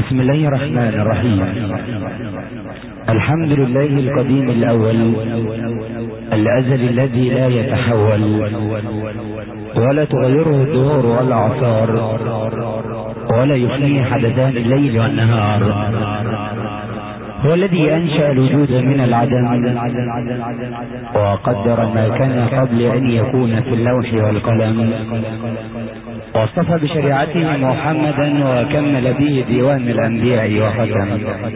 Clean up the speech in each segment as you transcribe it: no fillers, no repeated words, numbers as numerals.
بسم الله الرحمن الرحيم. الحمد لله القديم الأول الأزل الذي لا يتحول ولا تغيره الدهور والأعصار ولا يفنيه حدثان الليل والنهار. هو الذي أنشأ الوجود من العدم وقدر ما كان قبل أن يكون في اللوح والقلم، واصطفى بشريعته محمدا وكمل به ديوان الأنبياء وختم.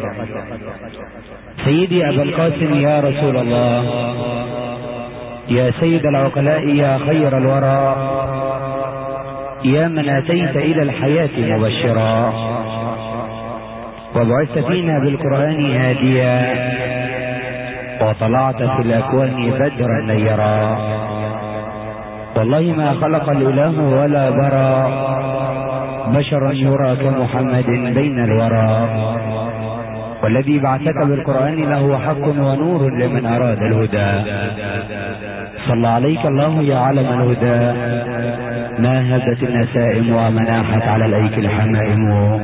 سيدي أبا القاسم يا رسول الله، يا سيد العقلاء، يا خير الورى، يا من أتيت إلى الحياة مبشرا وبعثت فينا بالقرآن هاديا وطلعت في الأكوان بدرا نيرا. والله ما خلق الإله ولا برى بشرا يرى كمحمد بين الورى، والذي بعثك بالقرآن له حق ونور لمن أراد الهدى. صلى عليك الله يا علم الهدى، ما هدت النسائم ومناحت على الأيك الحمائم.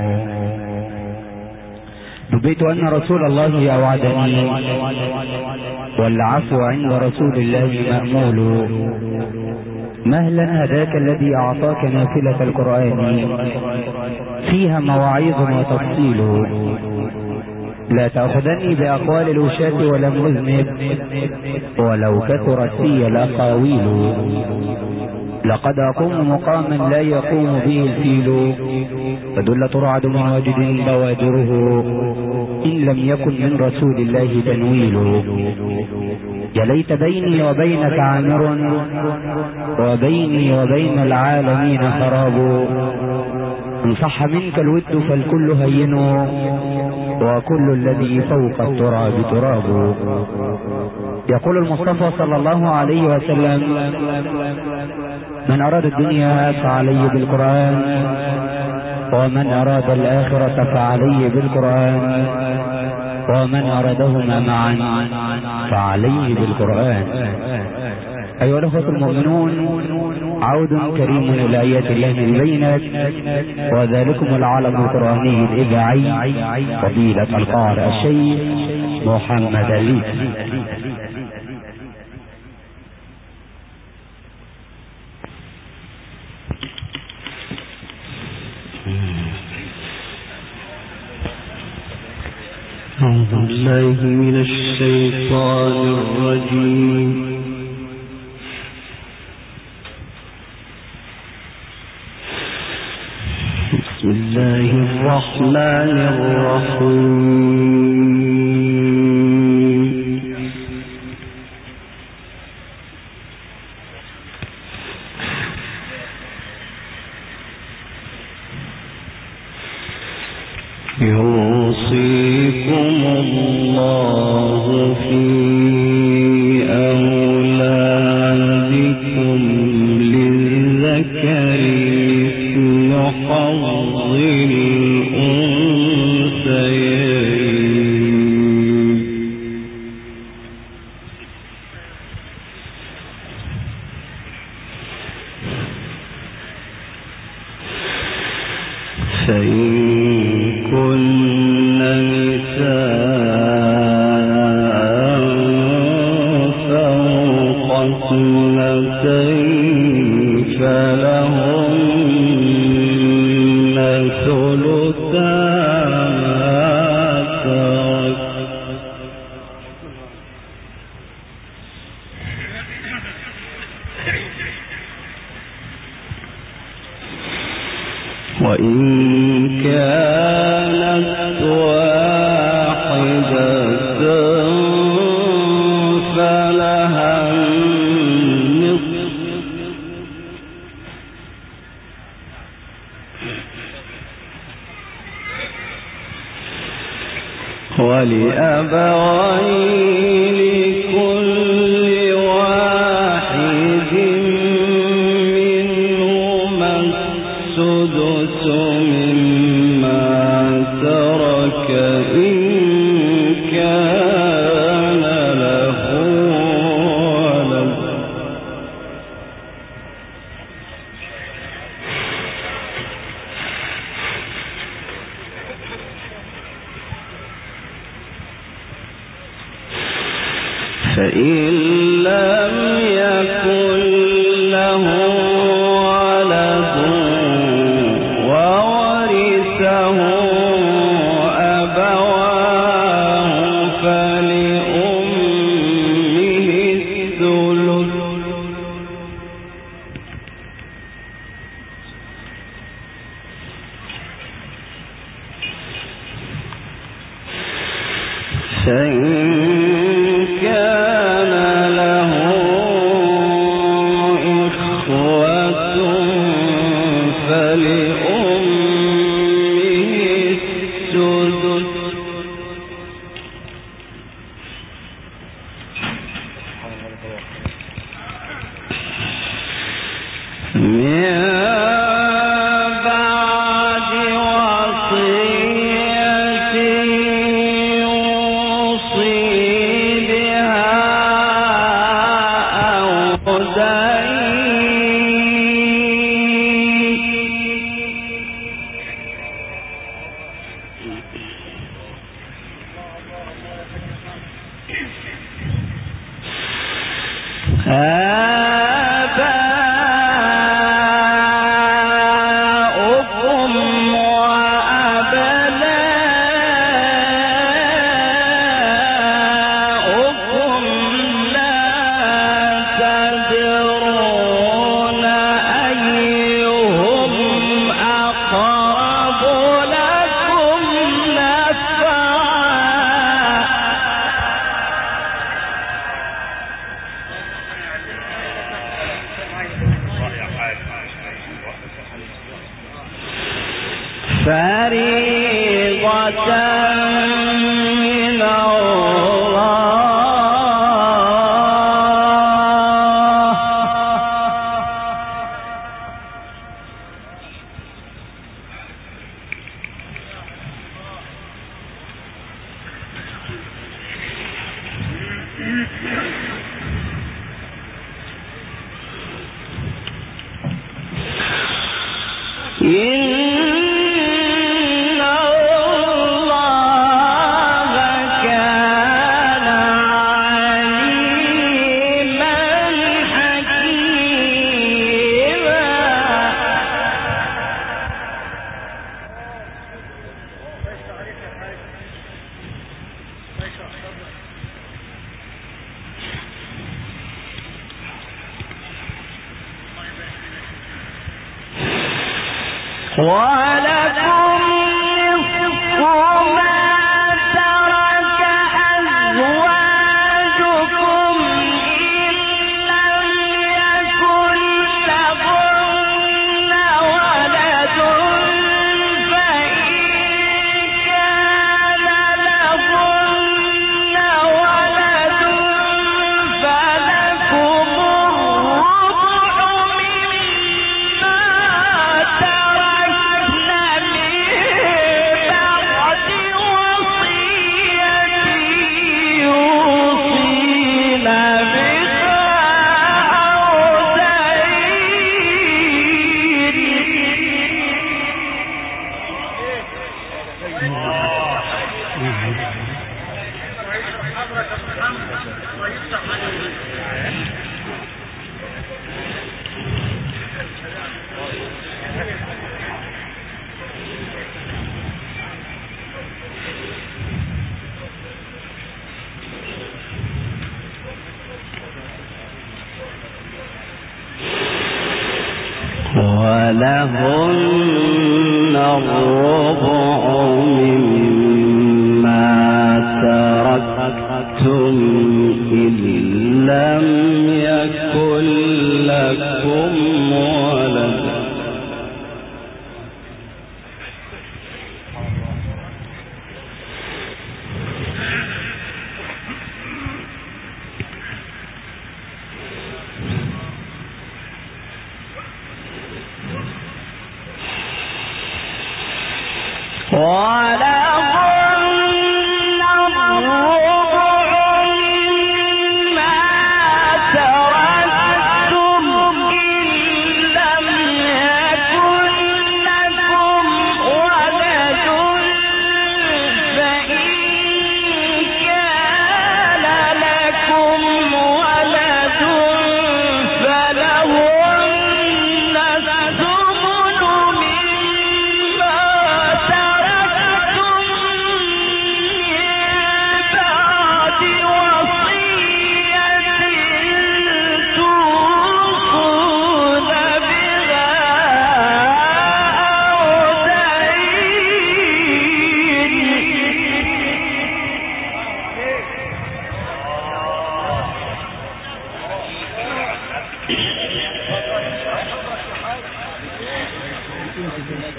نبيت أن رسول الله أوعدني والعفو عند رسول الله مأمول. مهلا هداك الذي أعطاك نافلة القرآن فيها مواعيظ وتفصيل. لا تأخذني بأقوال الوشاة ولم أذنب ولو كثرت في الأقاويل. لقد أقوم مقاما لا يقوم به الفيل، فدل رعد مواجد بوادره إن لم يكن من رسول الله تنويل. يا ليت بيني وبينك عامر وبيني وبين العالمين خراب. إن صح منك الود فالكل هين وكل الذي فوق التراب تراب. يقول المصطفى صلى الله عليه وسلم: من أراد الدنيا فعليه بالقرآن، ومن أراد الآخرة فعليه بالقرآن، ومن أرادهما معا فعليه بالقرآن. أيها الأخوة المؤمنون، عود كريم إلى آيات الله البينات، وذلكم العالم القرآني الإذاعي فضيلة القارئ الشيخ محمد علي. أعوذ بالله من الشيطان الرجيم. بسم الله الرحمن الرحيم. يوصيكم الله في أولادكم للذكر مثل حظ الأنثيين. فإن كن نساء فوق اثنتين فلهن ثلثا ما ترك، وإن كانت واحدة فلها النصف، ولأبويه لكل واحد منهما السدس مما ترك إن كان له ولد. ولهن الربع مما تركتم إن لم يكن لكم ولد لكم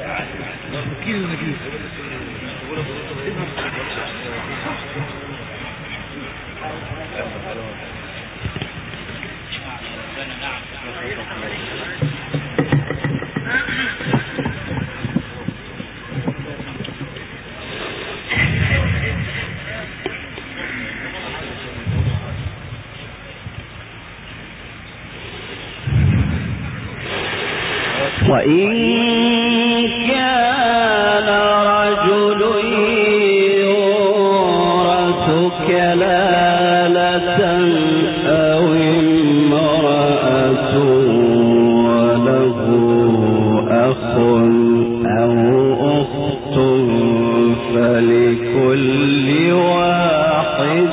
وإن كان رجل يورث كلالة أو امرأة وله أخ أو أخت فلكل واحد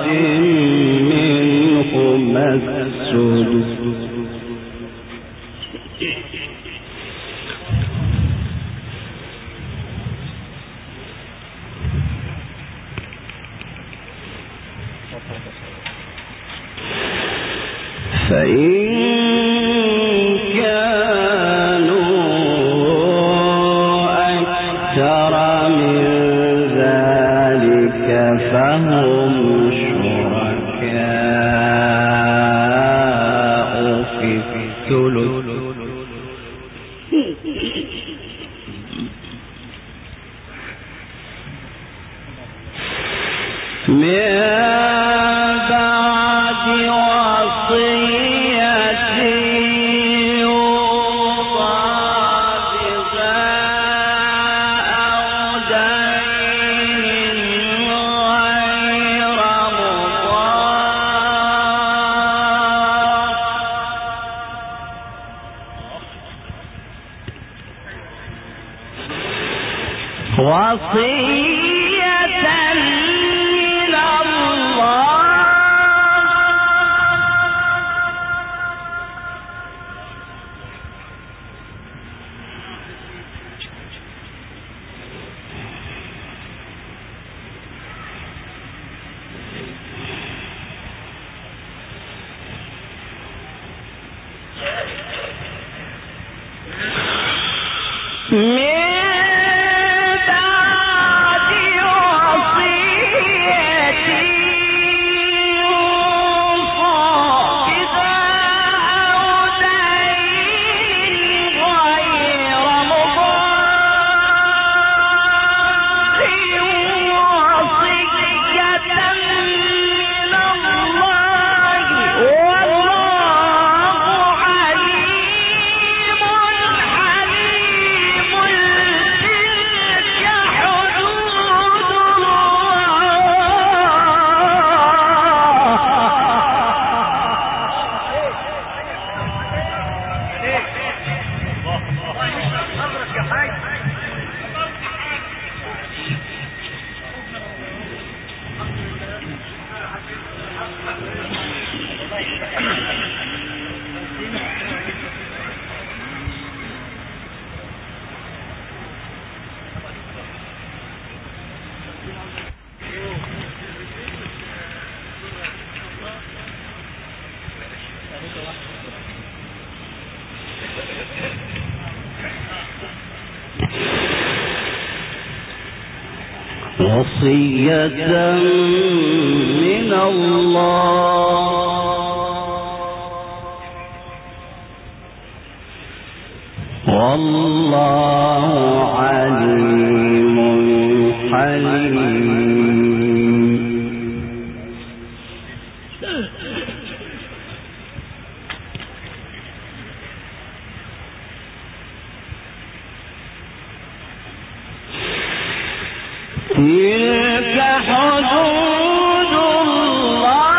منهما السدس فإن كانوا أكثر من ذلك فهم شركاء في الثلث وصية من الله والله عليم حليم. تلك حدود الله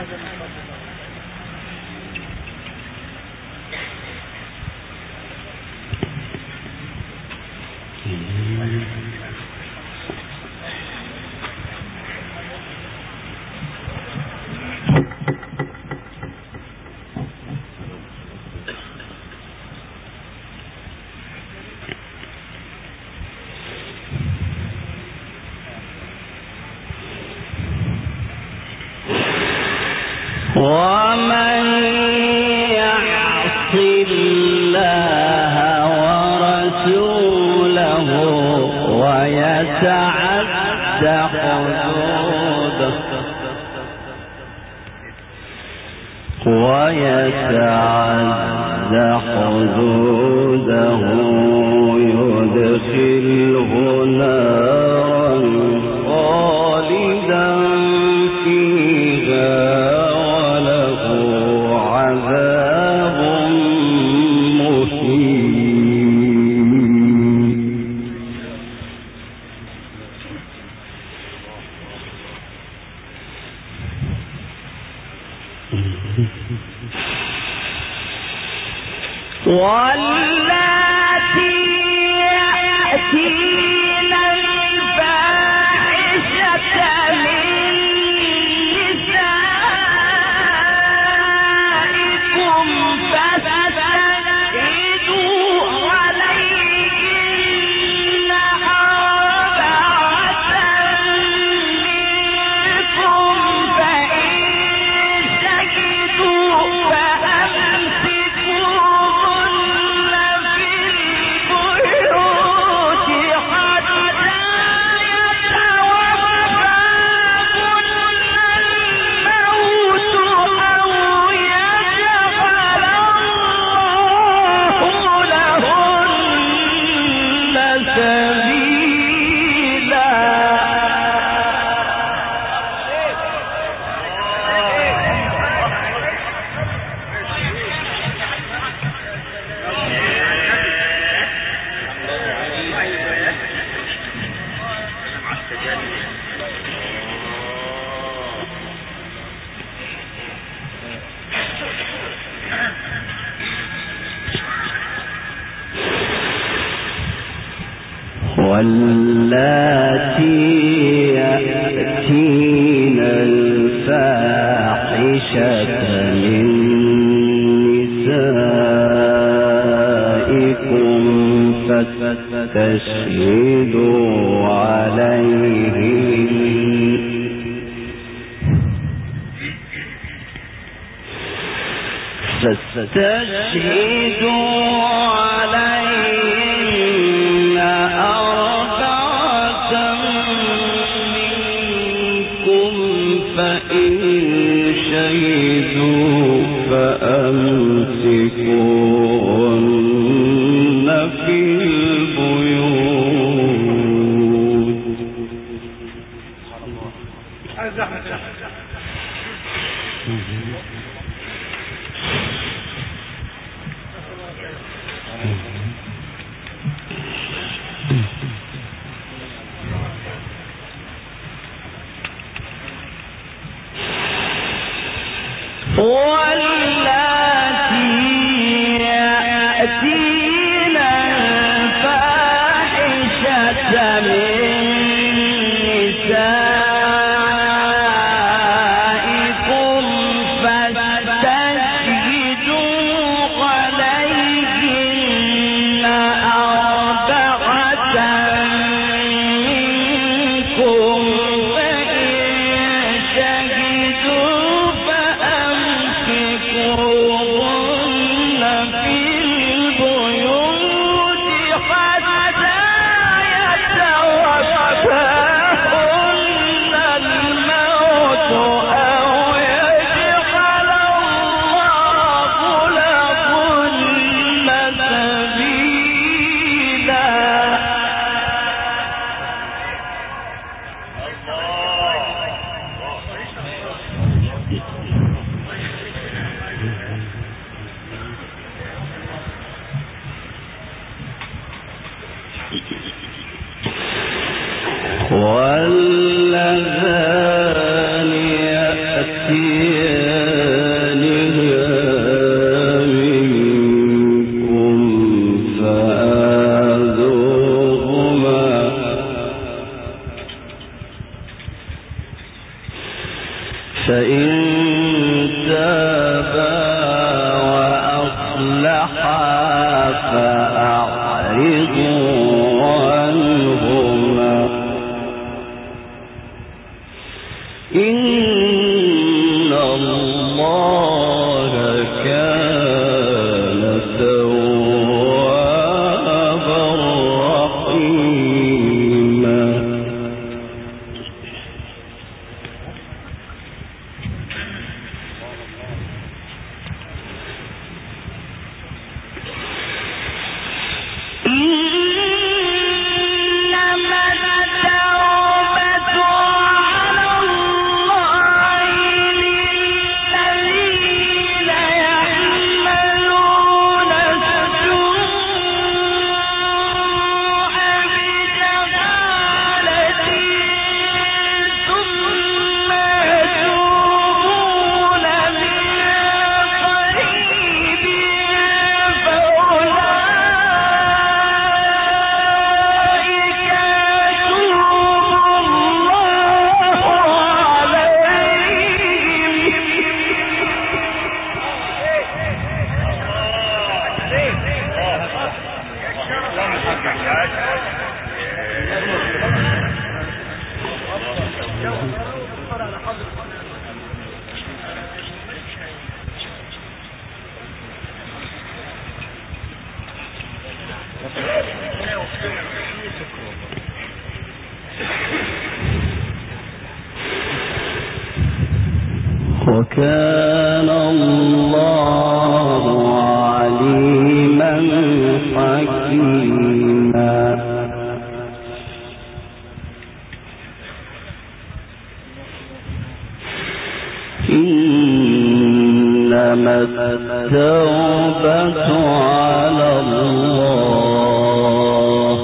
ومن يعص الله ورسوله ويتعد حدوده يدخله نارا خالدا فيها وله عذاب مهين. واللاتي يأتين الفاحشة من نسائكم فاستشهدوا عليهن أربعة منكم فإن شهدوا فأمسكوهن في البيوت حتى يتوفاهن الموت أو يجعل الله لهن سبيلا. واللاتي يأتين الفاحشة من نسائكم فاستشهدوا عليهن أربعة منكم فإن شهدوا فأمسكوهن في البيوت. واللاتي يأتين الفاحشة من نسائكم فاستشهدوا عليهن أربعة منكم فإن شهدوا فأمسكوهن في البيوت حتى يتوفاهن الموت أو يجعل الله لهن سبيلا. واللذان يأتين وكان الله عليما حكيما. إنما التوبة على الله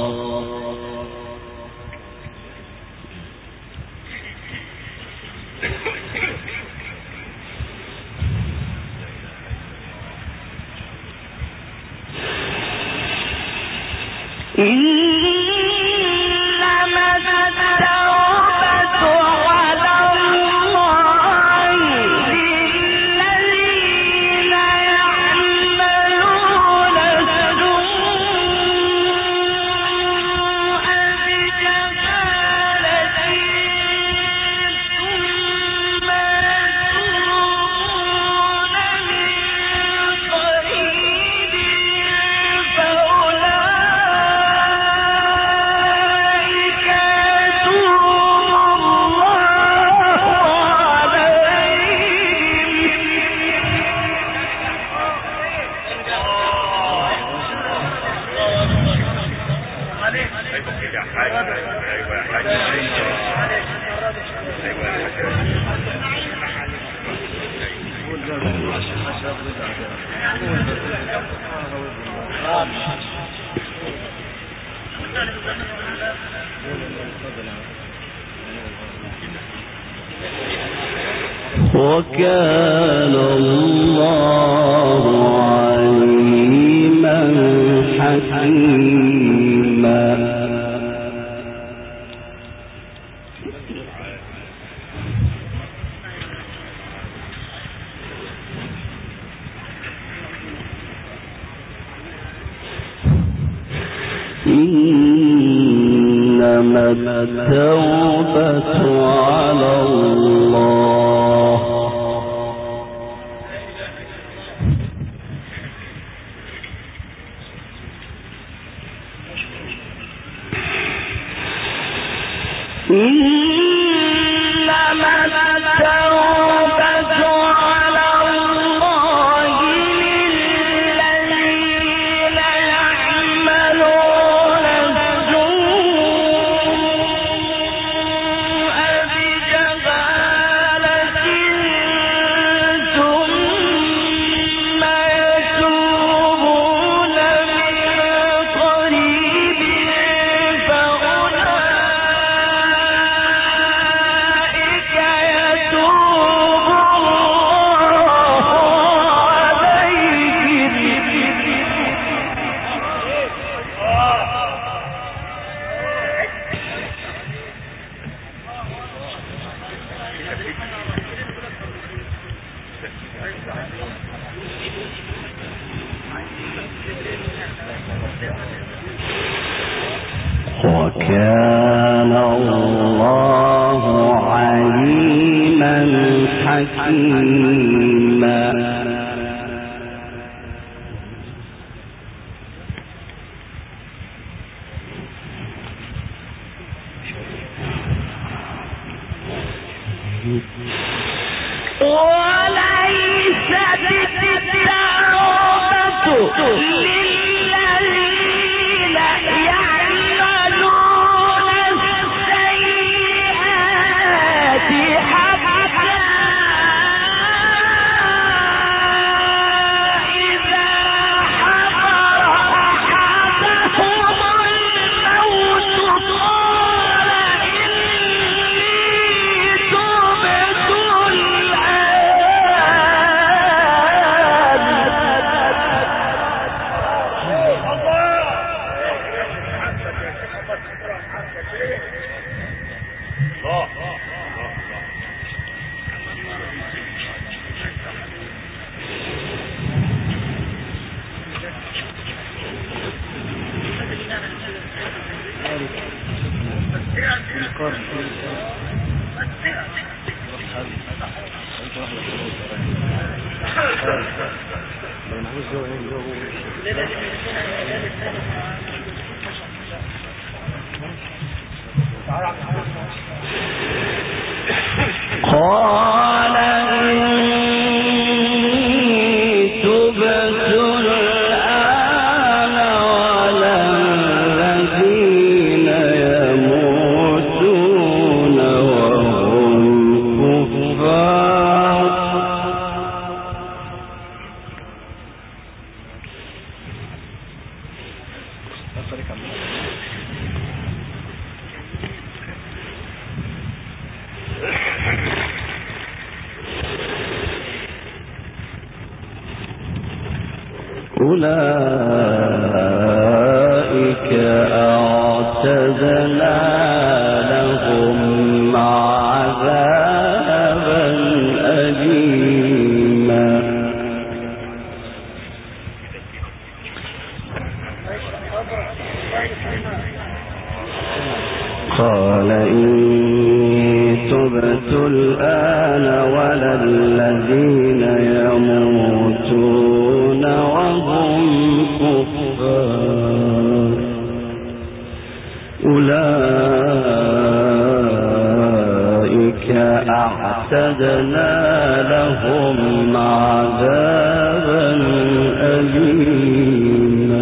وكان الله عليما حكيما. إنما التوبة على الله حكيما. أولئك أعتدنا لهم عذابا أليما. قال إني تبت الآن ولا الذين يموتون وهم كفار أولئك أعتدنا لهم عذابا أليما.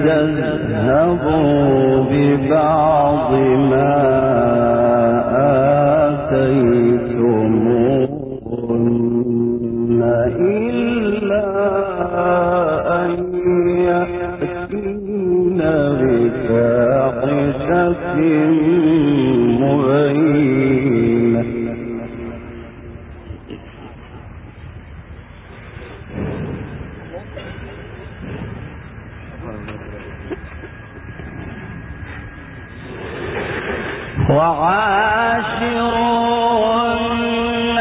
تذهبوا ببعض ما آتيتموهن إلا أن يأتين بفاحشة مبينة وعاشروهن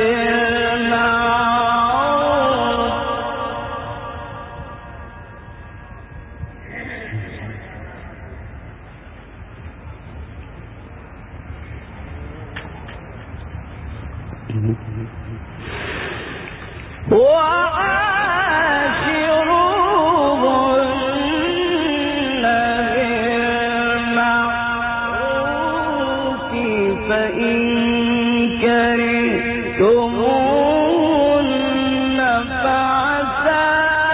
بالمعروف فإن كرهتموهن فعسى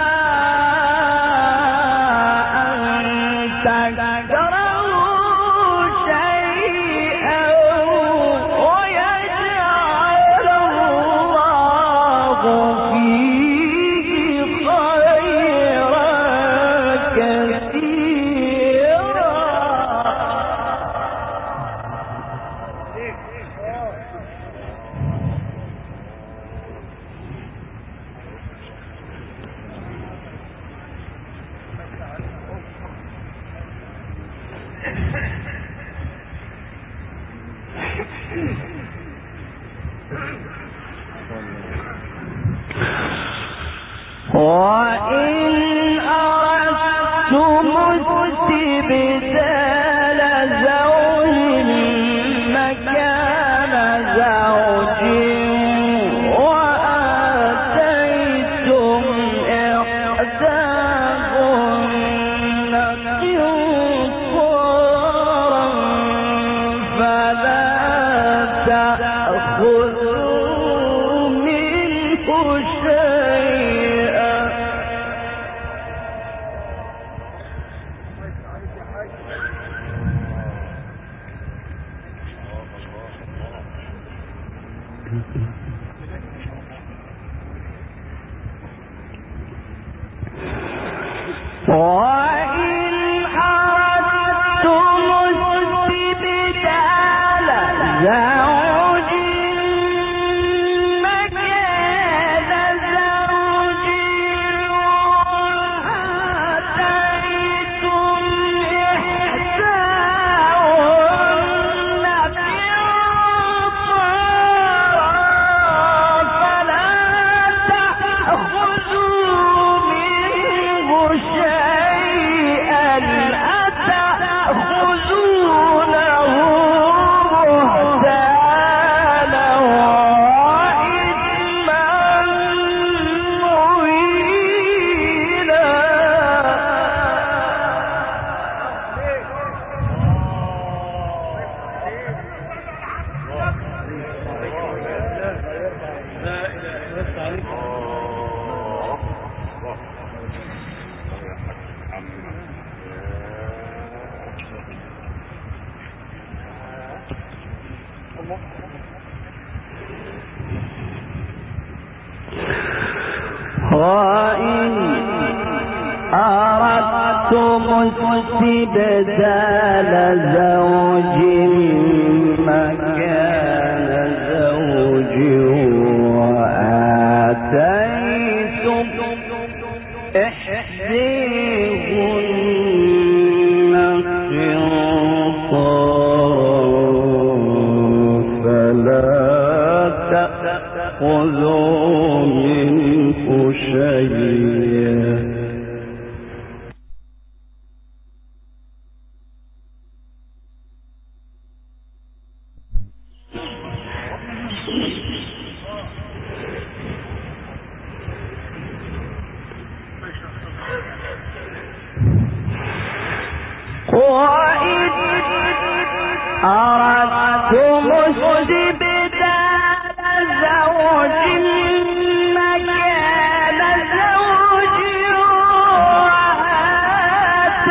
أن تكرهوا شيئا ويجعل الله فيه خيرا كثيرا. وإن أردتم استبدال زوج مكان زوج وآتيتم إحداهن قنطارا فلا تأخذوا منه شيئا. وإن أردتم استبدال زوج مكان زوج وآتيتم إحداهن قنطارا فلا تأخذوا منه شيئا أتأخذونه بهتانا وإثما مبينا. وإن أردتم استبدال زوج مكان زوج وآتيتم إحداهن قنطارا فلا تأخذوا منه شيئا. وإن أردتم استبدال زوج مكان زوج وآتيتم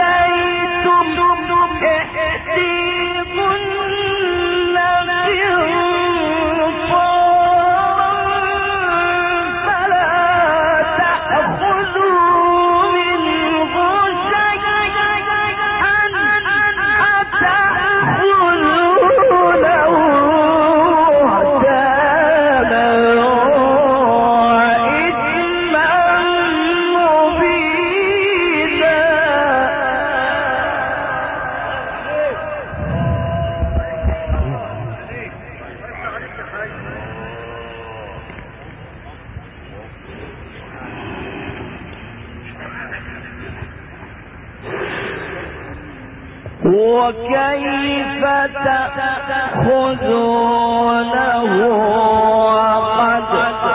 وكيف تأخذونه وقد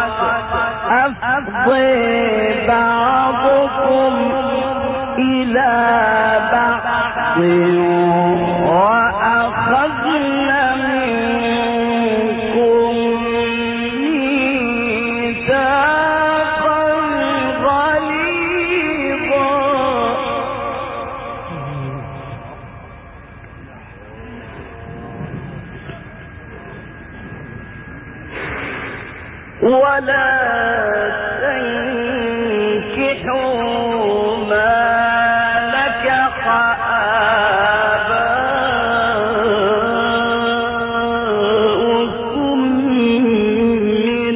أفضي بعضكم إلى بعض وأخذن منكم ميثاقا غليظا ولا تنكحوا ما نكح آباؤكم من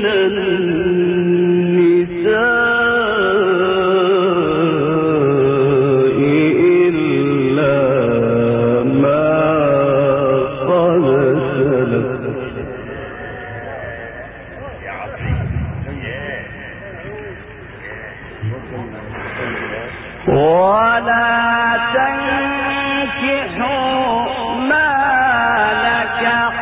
النساء إلا ما قد سلف ولا تنكحوا ما نكح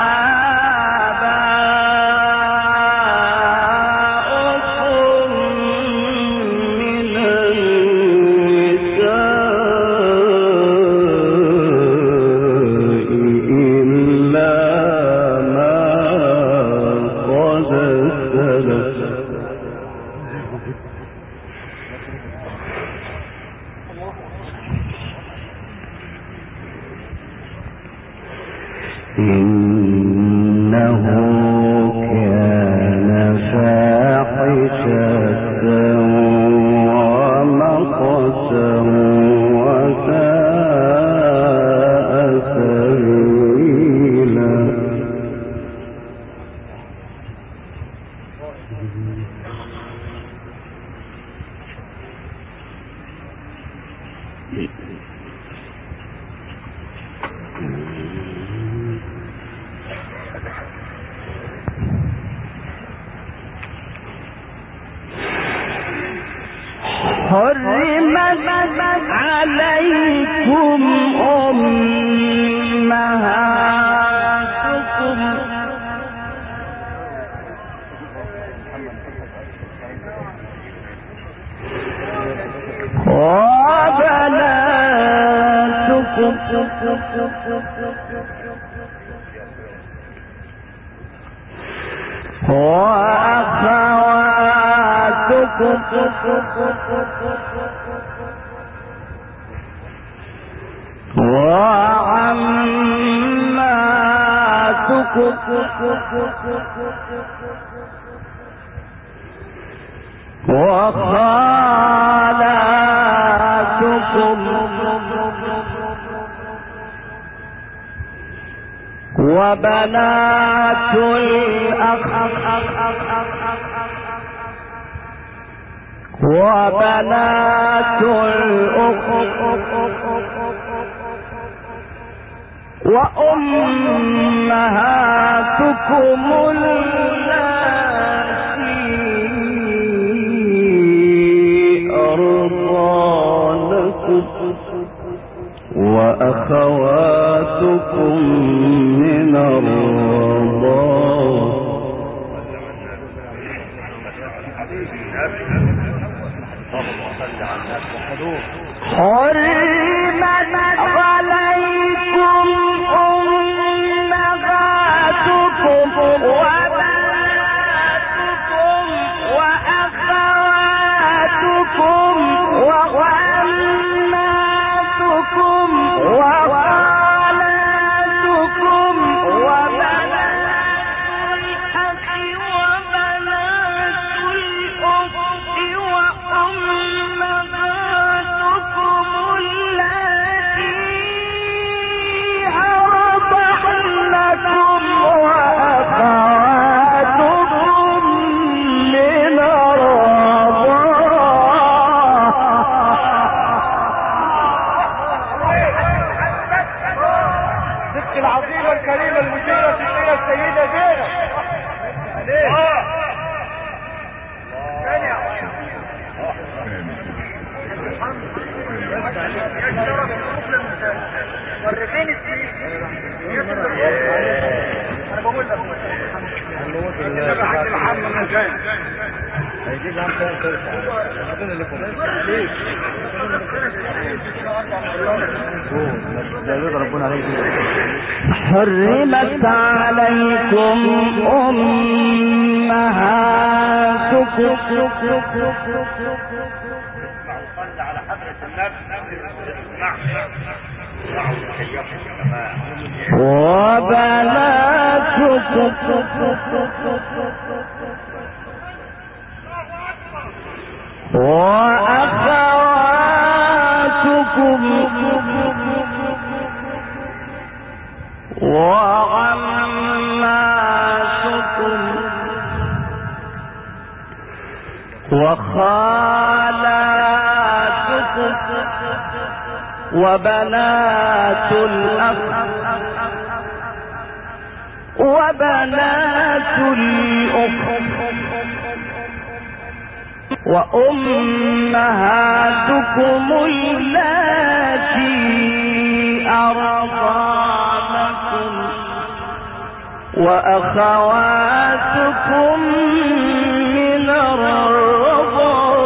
آباؤكم من النساء إلا ما قد سلف إنه كان فاحشة ومقتا وساء سبيلا حرمت عليكم أمهاتكم وبناتكم وأخواتكم وعماتكم وخالاتكم وبنات الأخ وبنات الأخت وأمهاتكم اللاتي أرضعنكم وأخواتكم من الرضاعة حرمت عليكم أمهاتكم وبناتكم وأخواتكم وعماتكم وخالاتكم وبنات الأخ وبنات الأخت وأمهاتكم اللاتي أرضعنكم وأخواتكم من الرضاعة العظيمة الكريمة المشيرة إلى السيدة زينب. يا شرف مرتين السنين انا بقول لك انا حاج محمد من جاي هيجيب عم ترفع ربنا اللي فوق عليك ربنا عليك. حرمت عليكم أمهاتكم على حضرة النبي وبناتكم وأخواتكم وعماتكم وخالاتكم وبنات الأخ وبنات الأخت وأمهاتكم اللاتي أرضعنكم وأخواتكم من الرضاعة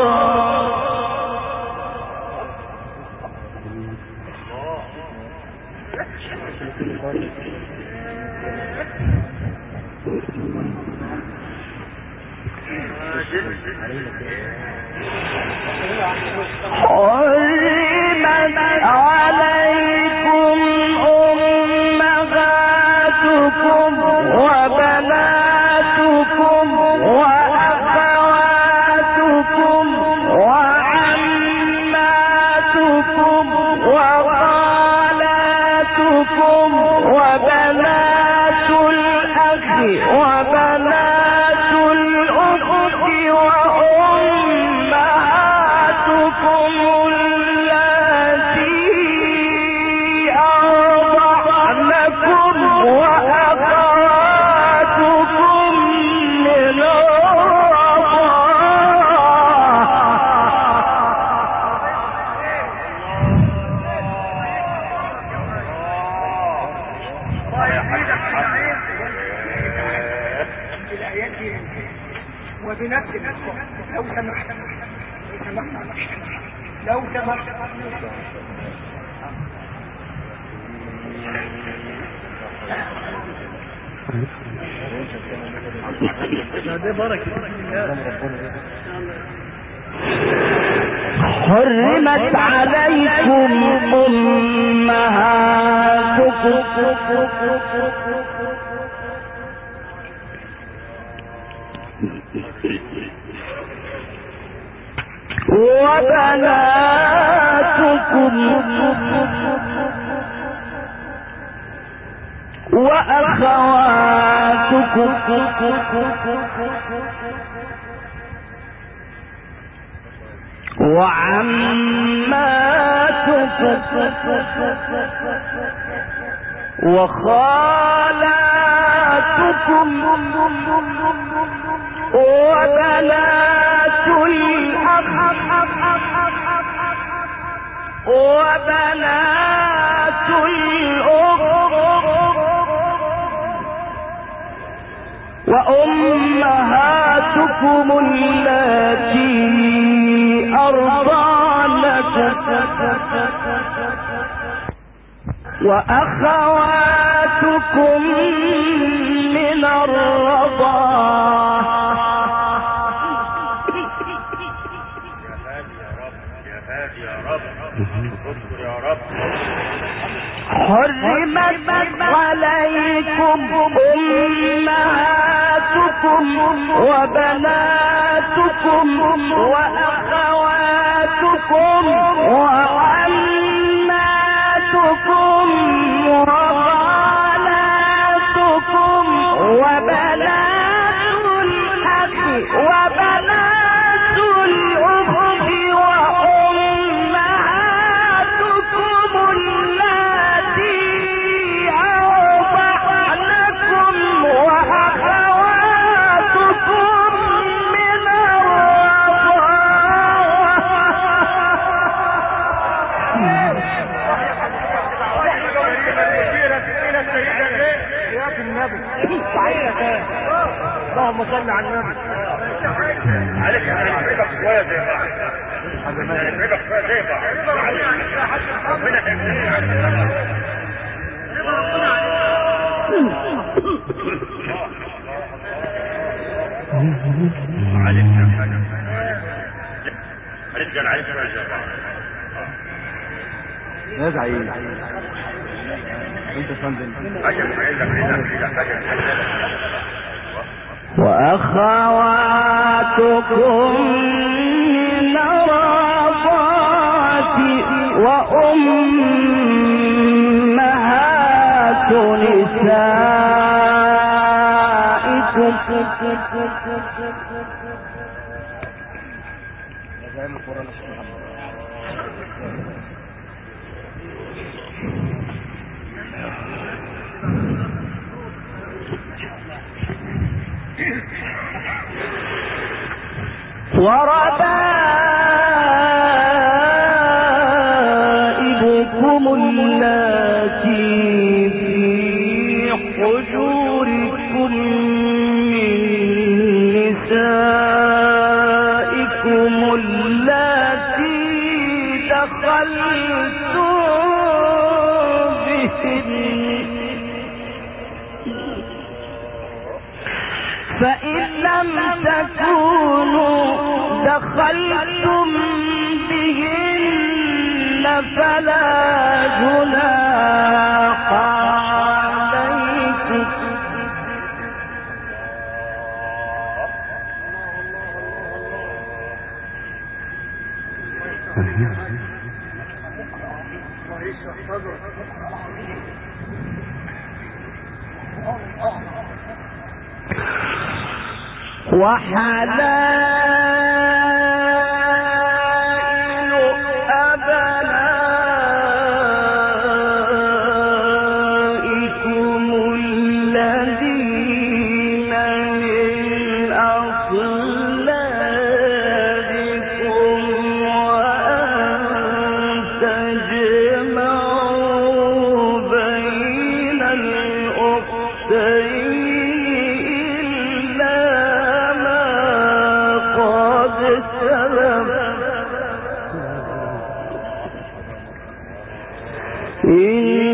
حرمت عليكم أمهاتكم وبناتكم وأخواتكم وعماتكم وخالاتكم وبنات الأخ وبنات الأخت وأمهاتكم اللاتي أرضعنكم وأخواتكم من وبنفسك لو سمحت لو سمحت حرمت عليكم أمهاتكم وبناتكم وأخواتكم وعماتكم وخالاتكم وبنات الأخ وبنات الأخت وأمهاتكم اللاتي أرضعنكم وأخواتكم من الرضاعة حرمت عليكم أمهاتكم وبناتكم وأخواتكم وعماتكم وخالاتكم وبنات الأخ وبنات الأخت وأمهاتكم اللاتي أرضعنكم وأخواتكم من الرضاعة اللهم صل على النبي. عليك هنعرفك شويه زي بعض. هنعرفك شويه زي بعض. ربنا يا زعيم انت فندم وأخواتكم من الرضاعة وأمهات نسائكم وربائبكم التي في حجوركم من نسائكم التي دخلتم بهن فإن لم تكونوا دخلتم بهن فلا جناح عليكم وحلائل أبنائكم الذين من أصلابكم وأن تجمعوا بين الأختين إن